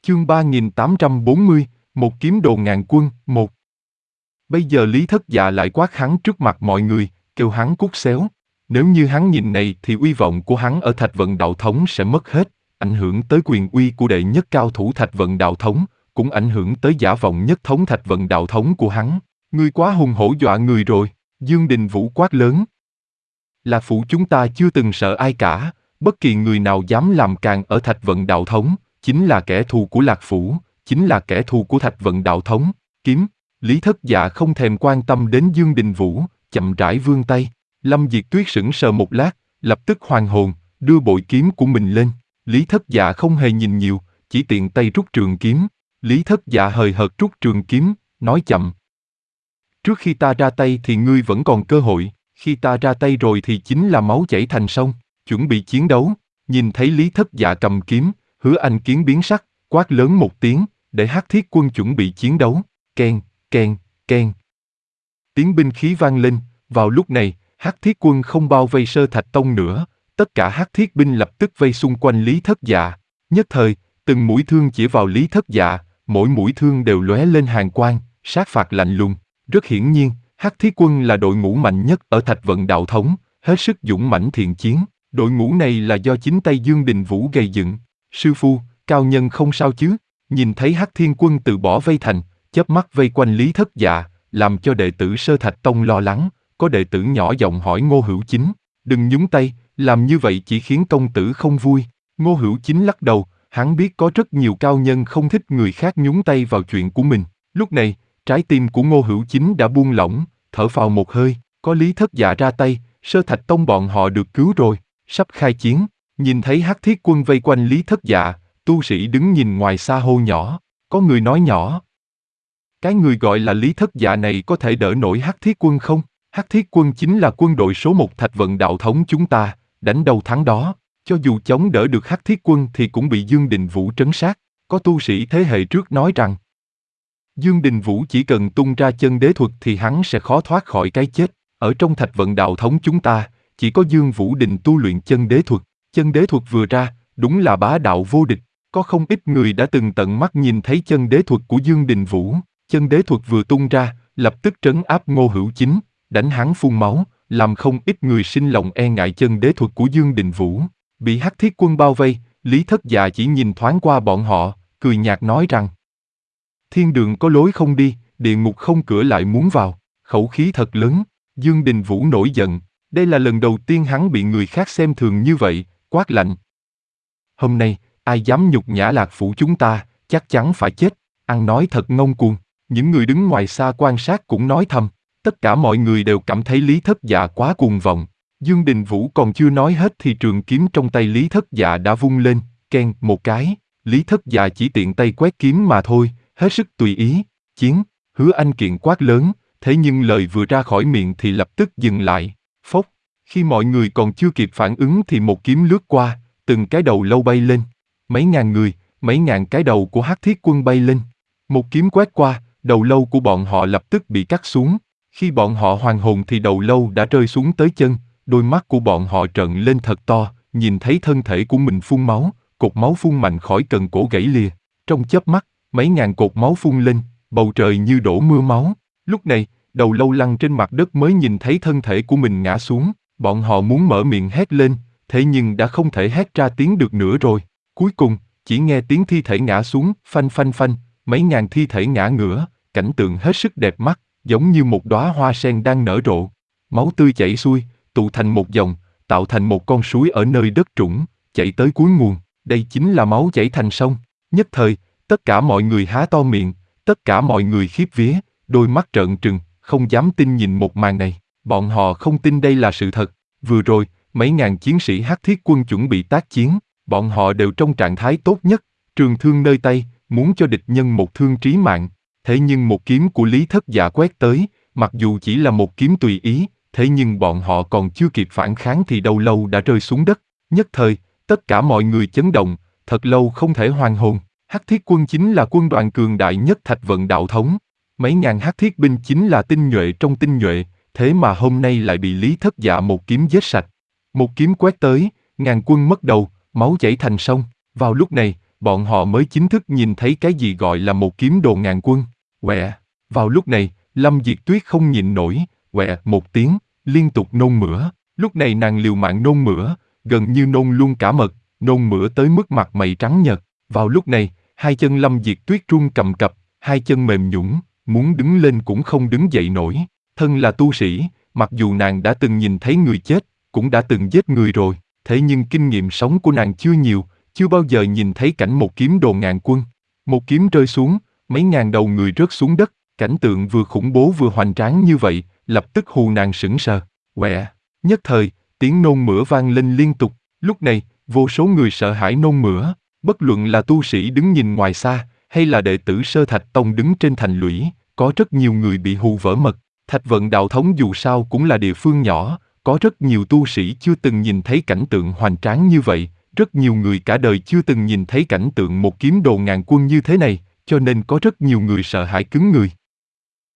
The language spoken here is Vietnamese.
Chương 3840, một kiếm đồ ngàn quân, 1. Bây giờ Lý Thất Dạ lại quát hắn trước mặt mọi người, kêu hắn cút xéo. Nếu như hắn nhìn này thì uy vọng của hắn ở Thạch Vận Đạo Thống sẽ mất hết, ảnh hưởng tới quyền uy của đệ nhất cao thủ Thạch Vận Đạo Thống, cũng ảnh hưởng tới giả vọng nhất thống Thạch Vận Đạo Thống của hắn. Ngươi quá hùng hổ dọa người rồi, Dương Đình Vũ quát lớn. Lạc Phủ chúng ta chưa từng sợ ai cả, bất kỳ người nào dám làm càn ở Thạch Vận Đạo Thống, chính là kẻ thù của Lạc Phủ, chính là kẻ thù của Thạch Vận Đạo Thống. Kiếm, Lý Thất Dạ không thèm quan tâm đến Dương Đình Vũ, chậm rãi vươn tay. Lâm Diệt Tuyết sững sờ một lát, lập tức hoàn hồn, đưa bội kiếm của mình lên. Lý Thất Dạ không hề nhìn nhiều, chỉ tiện tay rút trường kiếm. Lý Thất Dạ hời hợt rút trường kiếm, nói chậm. Trước khi ta ra tay thì ngươi vẫn còn cơ hội, khi ta ra tay rồi thì chính là máu chảy thành sông, chuẩn bị chiến đấu. Nhìn thấy Lý Thất Dạ cầm kiếm, Hứa Anh Kiến biến sắc, quát lớn một tiếng, để Hắc Thiết Quân chuẩn bị chiến đấu. Keng, keng, keng. Tiếng binh khí vang lên, vào lúc này, Hắc Thiết Quân không bao vây Sơ Thạch Tông nữa, tất cả Hắc Thiết binh lập tức vây xung quanh Lý Thất Dạ. Nhất thời, từng mũi thương chỉ vào Lý Thất Dạ, mỗi mũi thương đều lóe lên hàn quang, sát phạt lạnh lùng. Rất hiển nhiên, Hắc Thiết Quân là đội ngũ mạnh nhất ở Thạch Vận Đạo Thống, hết sức dũng mãnh thiện chiến. Đội ngũ này là do chính tay Dương Đình Vũ gây dựng. Sư phụ, cao nhân không sao chứ? Nhìn thấy Hắc Thiên Quân từ bỏ vây thành, chớp mắt vây quanh Lý Thất Dạ, làm cho đệ tử Sơ Thạch Tông lo lắng. Có đệ tử nhỏ giọng hỏi Ngô Hữu Chính, đừng nhúng tay, làm như vậy chỉ khiến công tử không vui. Ngô Hữu Chính lắc đầu, hắn biết có rất nhiều cao nhân không thích người khác nhúng tay vào chuyện của mình. Lúc này, trái tim của Ngô Hữu Chính đã buông lỏng, thở phào một hơi, có Lý Thất Dạ ra tay, Sơ Thạch Tông bọn họ được cứu rồi, sắp khai chiến. Nhìn thấy Hắc Thiết Quân vây quanh Lý Thất Dạ, tu sĩ đứng nhìn ngoài xa hô nhỏ, có người nói nhỏ. Cái người gọi là Lý Thất Dạ này có thể đỡ nổi Hắc Thiết Quân không? Hắc Thiết Quân chính là quân đội số 1 Thạch Vận Đạo Thống chúng ta, đánh đâu thắng đó, cho dù chống đỡ được Hắc Thiết Quân thì cũng bị Dương Đình Vũ trấn sát. Có tu sĩ thế hệ trước nói rằng, Dương Đình Vũ chỉ cần tung ra chân đế thuật thì hắn sẽ khó thoát khỏi cái chết. Ở trong Thạch Vận Đạo Thống chúng ta, chỉ có Dương Vũ Đình tu luyện chân đế thuật. Chân đế thuật vừa ra, đúng là bá đạo vô địch. Có không ít người đã từng tận mắt nhìn thấy chân đế thuật của Dương Đình Vũ. Chân đế thuật vừa tung ra, lập tức trấn áp Ngô Hữu Chính, đánh hắn phun máu, làm không ít người sinh lòng e ngại chân đế thuật của Dương Đình Vũ. Bị Hắc Thiết Quân bao vây, Lý Thất Dạ chỉ nhìn thoáng qua bọn họ, cười nhạt nói rằng, thiên đường có lối không đi, địa ngục không cửa lại muốn vào. Khẩu khí thật lớn. Dương Đình Vũ nổi giận, đây là lần đầu tiên hắn bị người khác xem thường như vậy, quát lạnh. Hôm nay, ai dám nhục nhã Lạc Phủ chúng ta, chắc chắn phải chết. Ăn nói thật ngông cuồng. Những người đứng ngoài xa quan sát cũng nói thầm. Tất cả mọi người đều cảm thấy Lý Thất Dạ quá cuồng vọng. Dương Đình Vũ còn chưa nói hết thì trường kiếm trong tay Lý Thất Dạ đã vung lên, keng một cái. Lý Thất Dạ chỉ tiện tay quét kiếm mà thôi, hết sức tùy ý. Chiến, Hứa Anh Kiện quát lớn, thế nhưng lời vừa ra khỏi miệng thì lập tức dừng lại. Phốc, khi mọi người còn chưa kịp phản ứng thì một kiếm lướt qua, từng cái đầu lâu bay lên. Mấy ngàn người, mấy ngàn cái đầu của Hắc Thiết Quân bay lên. Một kiếm quét qua, đầu lâu của bọn họ lập tức bị cắt xuống. Khi bọn họ hoàn hồn thì đầu lâu đã rơi xuống tới chân, đôi mắt của bọn họ trợn lên thật to, nhìn thấy thân thể của mình phun máu, cột máu phun mạnh khỏi cần cổ gãy lìa. Trong chớp mắt, mấy ngàn cột máu phun lên, bầu trời như đổ mưa máu. Lúc này, đầu lâu lăn trên mặt đất mới nhìn thấy thân thể của mình ngã xuống. Bọn họ muốn mở miệng hét lên, thế nhưng đã không thể hét ra tiếng được nữa rồi. Cuối cùng, chỉ nghe tiếng thi thể ngã xuống, phanh phanh phanh, mấy ngàn thi thể ngã ngửa, cảnh tượng hết sức đẹp mắt, giống như một đóa hoa sen đang nở rộ. Máu tươi chảy xuôi, tụ thành một dòng, tạo thành một con suối ở nơi đất trũng, chảy tới cuối nguồn. Đây chính là máu chảy thành sông. Nhất thời, tất cả mọi người há to miệng, tất cả mọi người khiếp vía, đôi mắt trợn trừng, không dám tin nhìn một màn này. Bọn họ không tin đây là sự thật. Vừa rồi, mấy ngàn chiến sĩ Hắc Thiết Quân chuẩn bị tác chiến, bọn họ đều trong trạng thái tốt nhất, trường thương nơi tay, muốn cho địch nhân một thương trí mạng. Thế nhưng một kiếm của Lý Thất Dạ quét tới, mặc dù chỉ là một kiếm tùy ý, thế nhưng bọn họ còn chưa kịp phản kháng thì đầu lâu đã rơi xuống đất. Nhất thời, tất cả mọi người chấn động, thật lâu không thể hoàn hồn. Hắc Thiết Quân chính là quân đoàn cường đại nhất Thạch Vận Đạo Thống. Mấy ngàn Hắc Thiết binh chính là tinh nhuệ trong tinh nhuệ, thế mà hôm nay lại bị Lý Thất Dạ một kiếm giết sạch. Một kiếm quét tới, ngàn quân mất đầu, máu chảy thành sông. Vào lúc này, bọn họ mới chính thức nhìn thấy cái gì gọi là một kiếm đồ ngàn quân. Quẹ. Vào lúc này, Lâm Diệt Tuyết không nhịn nổi, quẹ một tiếng, liên tục nôn mửa. Lúc này nàng liều mạng nôn mửa, gần như nôn luôn cả mật, nôn mửa tới mức mặt mày trắng nhợt. Vào lúc này, hai chân Lâm Diệt Tuyết run cầm cập, hai chân mềm nhũn, muốn đứng lên cũng không đứng dậy nổi. Thân là tu sĩ, mặc dù nàng đã từng nhìn thấy người chết, cũng đã từng giết người rồi, thế nhưng kinh nghiệm sống của nàng chưa nhiều, chưa bao giờ nhìn thấy cảnh một kiếm đồ ngàn quân. Một kiếm rơi xuống, mấy ngàn đầu người rớt xuống đất, cảnh tượng vừa khủng bố vừa hoành tráng như vậy, lập tức hù nàng sững sờ. Quẹ. Nhất thời, tiếng nôn mửa vang lên liên tục. Lúc này, vô số người sợ hãi nôn mửa, bất luận là tu sĩ đứng nhìn ngoài xa, hay là đệ tử Sơ Thạch Tông đứng trên thành lũy, có rất nhiều người bị hù vỡ mật. Thạch Vận đạo thống dù sao cũng là địa phương nhỏ, có rất nhiều tu sĩ chưa từng nhìn thấy cảnh tượng hoành tráng như vậy, rất nhiều người cả đời chưa từng nhìn thấy cảnh tượng một kiếm đồ ngàn quân như thế này, cho nên có rất nhiều người sợ hãi cứng người.